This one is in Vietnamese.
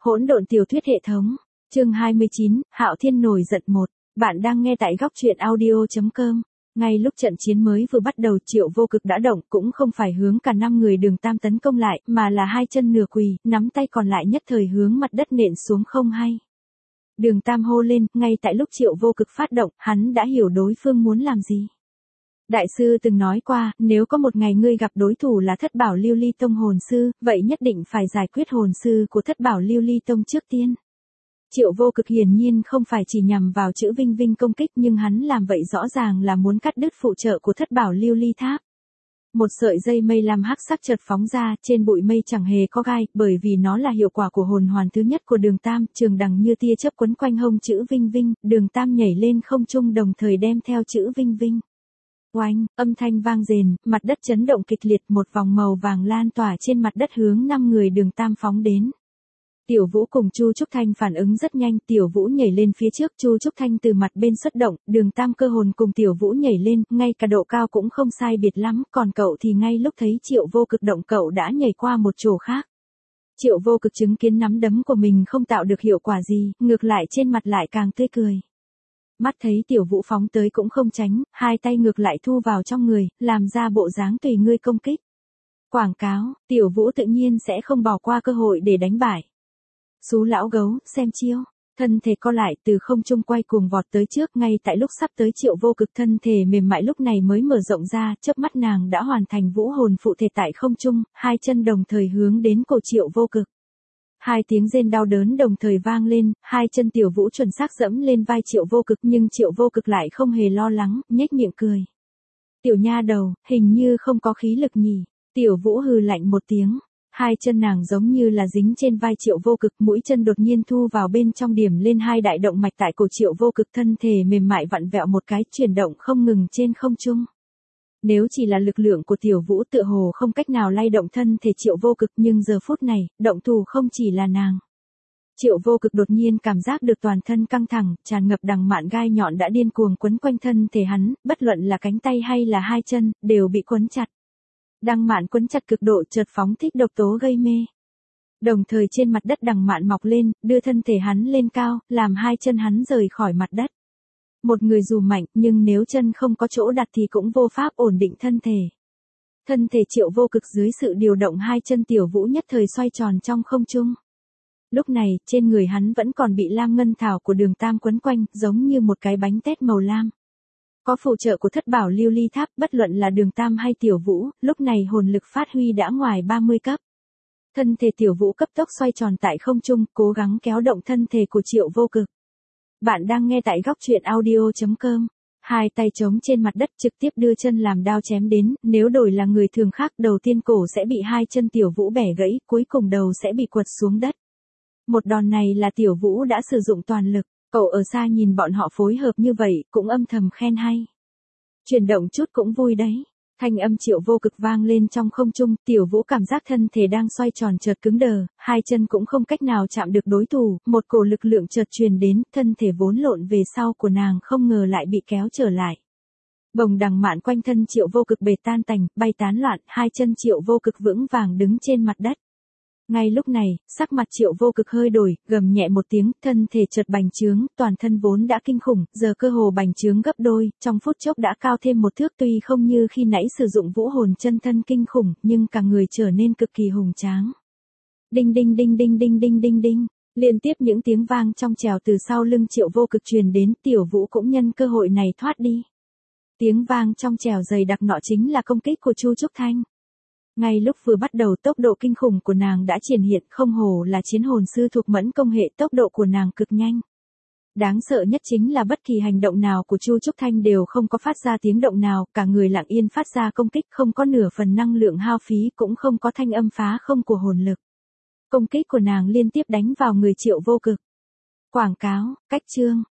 Hỗn độn tiểu thuyết hệ thống. Chương 29, Hạo Thiên nổi giận 1. Bạn đang nghe tại góc truyện audio.com. Ngay lúc trận chiến mới vừa bắt đầu, Triệu Vô Cực đã động, cũng không phải hướng cả 5 người Đường Tam tấn công lại, mà là hai chân nửa quỳ, nắm tay còn lại nhất thời hướng mặt đất nện xuống không hay. Đường Tam hô lên, ngay tại lúc Triệu Vô Cực phát động, hắn đã hiểu đối phương muốn làm gì. Đại sư từng nói qua, nếu có một ngày ngươi gặp đối thủ là Thất Bảo Lưu Ly Tông hồn sư, vậy nhất định phải giải quyết hồn sư của Thất Bảo Lưu Ly Tông trước tiên. Triệu Vô Cực hiển nhiên không phải chỉ nhằm vào chữ Vinh Vinh công kích, nhưng hắn làm vậy rõ ràng là muốn cắt đứt phụ trợ của Thất Bảo Lưu Ly Tháp. Một sợi dây mây lam hắc sắc chợt phóng ra, trên bụi mây chẳng hề có gai, bởi vì nó là hiệu quả của hồn hoàn thứ nhất của Đường Tam, trường đằng như tia chớp quấn quanh hông chữ Vinh Vinh, Đường Tam nhảy lên không trung đồng thời đem theo chữ Vinh Vinh. Oanh, âm thanh vang rền, mặt đất chấn động kịch liệt, một vòng màu vàng lan tỏa trên mặt đất hướng 5 người Đường Tam phóng đến. Tiểu Vũ cùng Chu Trúc Thanh phản ứng rất nhanh, Tiểu Vũ nhảy lên phía trước, Chu Trúc Thanh từ mặt bên xuất động, Đường Tam cơ hồn cùng Tiểu Vũ nhảy lên, ngay cả độ cao cũng không sai biệt lắm, còn cậu thì ngay lúc thấy Triệu Vô Cực động cậu đã nhảy qua một chỗ khác. Triệu Vô Cực chứng kiến nắm đấm của mình không tạo được hiệu quả gì, ngược lại trên mặt lại càng tươi cười. Mắt thấy Tiểu Vũ phóng tới cũng không tránh, hai tay ngược lại thu vào trong người, làm ra bộ dáng tùy ngươi công kích. Quảng cáo, Tiểu Vũ tự nhiên sẽ không bỏ qua cơ hội để đánh bại. Xú lão gấu, xem chiêu. Thân thể co lại từ không trung quay cuồng vọt tới trước, ngay tại lúc sắp tới Triệu Vô Cực thân thể mềm mại lúc này mới mở rộng ra, chớp mắt nàng đã hoàn thành vũ hồn phụ thể tại không trung, hai chân đồng thời hướng đến cổ Triệu Vô Cực. Hai tiếng rên đau đớn đồng thời vang lên, hai chân Tiểu Vũ chuẩn xác dẫm lên vai Triệu Vô Cực, nhưng Triệu Vô Cực lại không hề lo lắng, nhếch miệng cười. Tiểu nha đầu, hình như không có khí lực nhỉ. Tiểu Vũ hừ lạnh một tiếng. Hai chân nàng giống như là dính trên vai Triệu Vô Cực, mũi chân đột nhiên thu vào bên trong điểm lên hai đại động mạch tại cổ Triệu Vô Cực, thân thể mềm mại vặn vẹo một cái, chuyển động không ngừng trên không trung. Nếu chỉ là lực lượng của Tiểu Vũ tựa hồ không cách nào lay động thân thể Triệu Vô Cực, nhưng giờ phút này, động thủ không chỉ là nàng. Triệu Vô Cực đột nhiên cảm giác được toàn thân căng thẳng, tràn ngập đằng mạn gai nhọn đã điên cuồng quấn quanh thân thể hắn, bất luận là cánh tay hay là hai chân, đều bị quấn chặt. Đằng mạn quấn chặt cực độ chợt phóng thích độc tố gây mê. Đồng thời trên mặt đất đằng mạn mọc lên, đưa thân thể hắn lên cao, làm hai chân hắn rời khỏi mặt đất. Một người dù mạnh, nhưng nếu chân không có chỗ đặt thì cũng vô pháp ổn định thân thể. Thân thể Triệu Vô Cực dưới sự điều động hai chân Tiểu Vũ nhất thời xoay tròn trong không trung. Lúc này, trên người hắn vẫn còn bị lam ngân thảo của Đường Tam quấn quanh, giống như một cái bánh tét màu lam. Có phụ trợ của Thất Bảo Lưu Ly Tháp, bất luận là Đường Tam hay Tiểu Vũ, lúc này hồn lực phát huy đã ngoài 30 cấp. Thân thể Tiểu Vũ cấp tốc xoay tròn tại không trung, cố gắng kéo động thân thể của Triệu Vô Cực. Bạn đang nghe tại góc truyện audio.com. Hai tay trống trên mặt đất trực tiếp đưa chân làm đao chém đến, nếu đổi là người thường khác đầu tiên cổ sẽ bị hai chân Tiểu Vũ bẻ gãy, cuối cùng đầu sẽ bị quật xuống đất. Một đòn này là Tiểu Vũ đã sử dụng toàn lực. Cậu ở xa nhìn bọn họ phối hợp như vậy, cũng âm thầm khen hay. Chuyển động chút cũng vui đấy. Thanh âm Triệu Vô Cực vang lên trong không trung, Tiểu Vũ cảm giác thân thể đang xoay tròn chợt cứng đờ, hai chân cũng không cách nào chạm được đối thủ, một cổ lực lượng chợt truyền đến, thân thể vốn lộn về sau của nàng không ngờ lại bị kéo trở lại. Bồng đằng mạn quanh thân Triệu Vô Cực bệt tan tành, bay tán loạn, hai chân Triệu Vô Cực vững vàng đứng trên mặt đất. Ngay lúc này, sắc mặt Triệu Vô Cực hơi đổi, gầm nhẹ một tiếng, thân thể chợt bành trướng, toàn thân vốn đã kinh khủng, giờ cơ hồ bành trướng gấp đôi, trong phút chốc đã cao thêm một thước, tuy không như khi nãy sử dụng vũ hồn chân thân kinh khủng, nhưng cả người trở nên cực kỳ hùng tráng. Đinh đinh đinh đinh đinh đinh đinh đinh, liên tiếp những tiếng vang trong trèo từ sau lưng Triệu Vô Cực truyền đến, Tiểu Vũ cũng nhân cơ hội này thoát đi. Tiếng vang trong trèo dày đặc nọ chính là công kích của Chu Trúc Thanh. Ngay lúc vừa bắt đầu tốc độ kinh khủng của nàng đã triển hiện, không hồ là chiến hồn sư thuộc mẫn công hệ, tốc độ của nàng cực nhanh. Đáng sợ nhất chính là bất kỳ hành động nào của Chu Trúc Thanh đều không có phát ra tiếng động nào, cả người lặng yên phát ra công kích, không có nửa phần năng lượng hao phí, cũng không có thanh âm phá không của hồn lực. Công kích của nàng liên tiếp đánh vào người Triệu Vô Cực. Quảng cáo, cách chương.